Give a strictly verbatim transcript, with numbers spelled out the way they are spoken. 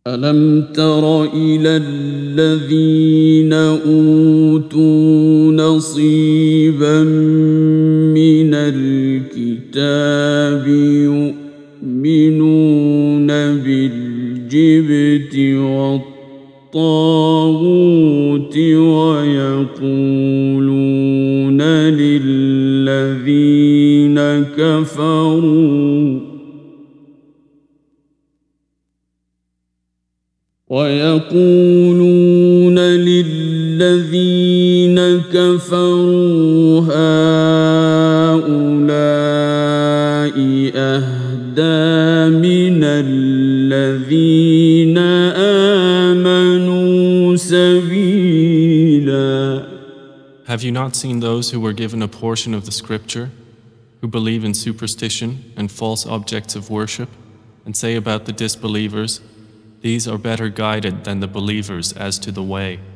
ألم تر إلى الذين أوتوا نصيبا من الكتاب يؤمنون بالجبت والطاغوت ويقولون للذين كفروا ويقولون للذين كفروا هؤلاء أهدى من الذين آمنوا سبيلا. Have you not seen those who were given a portion of the scripture, who believe in superstition and false objects of worship, and say about the disbelievers, these are better guided than the believers as to the way?